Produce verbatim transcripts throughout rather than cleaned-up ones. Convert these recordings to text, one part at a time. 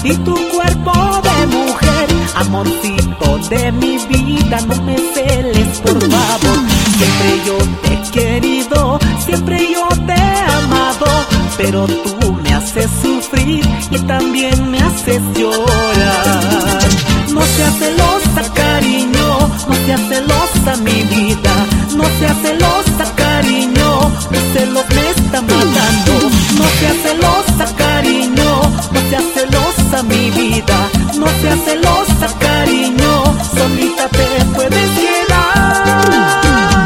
y tu cuerpo de mujer. Amorcito de mi vida, no me celes por favor. Siempre yo te he querido, siempre yo te he amado, pero tú me haces sufrir y también me haces llorar. No seas celosa, cariño, no seas celosa, mi vida. No seas celosa, cariño, los celos me están matando. No seas celosa, cariño, no seas celosa, mi vida. No seas celosa, cariño, solita te puedes quedar.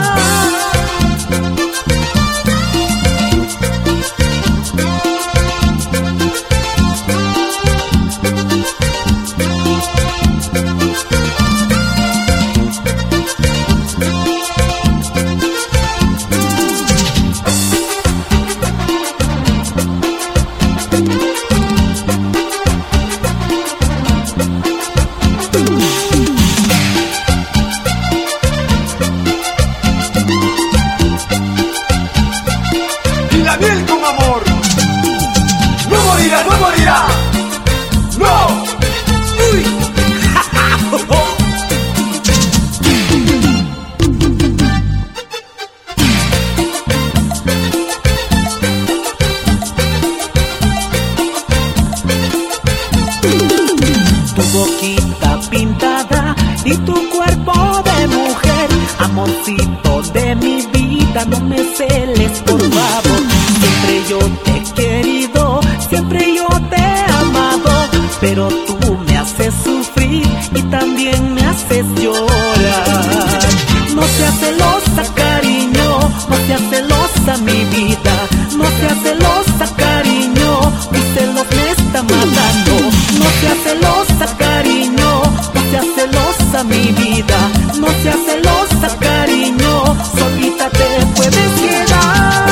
Boquita pintada y tu cuerpo de mujer. Amorcito de mi vida, no me celes por favor. Siempre yo te he querido, siempre yo te he amado, pero tú me haces sufrir y también me haces llorar. No seas celosa, cariño, no seas celosa, mi vida. No seas celosa, cariño, mis celos me están matando. No seas celosa, cariño, no seas celosa, mi vida. No seas celosa, cariño, solita te puedes quedar.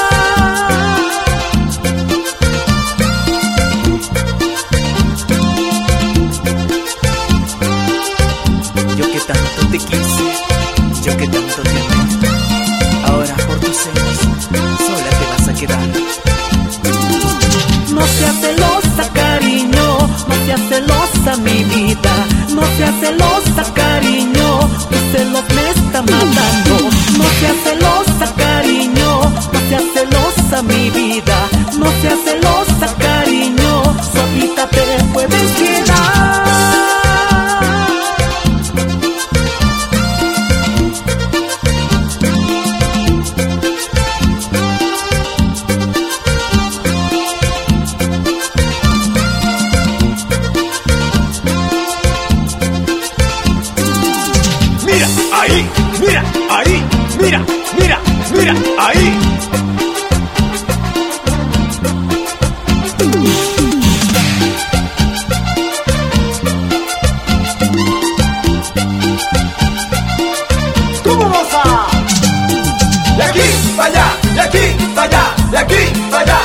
Yo que tanto te quise, yo que tanto te amé, ahora por tus celos sola te vas a quedar. No seas celosa, cariño, no seas celosa, mi vida. No seas celosa, cariño, tus celos me están matando. No seas celosa, cariño, no seas celosa, mi vida. No seas celosa, cariño, solita te puedes quedar. Ahí, mira, ahí, mira, mira, mira, ahí. ¿Cómo vas a? De aquí para allá, de aquí para allá, de aquí para allá.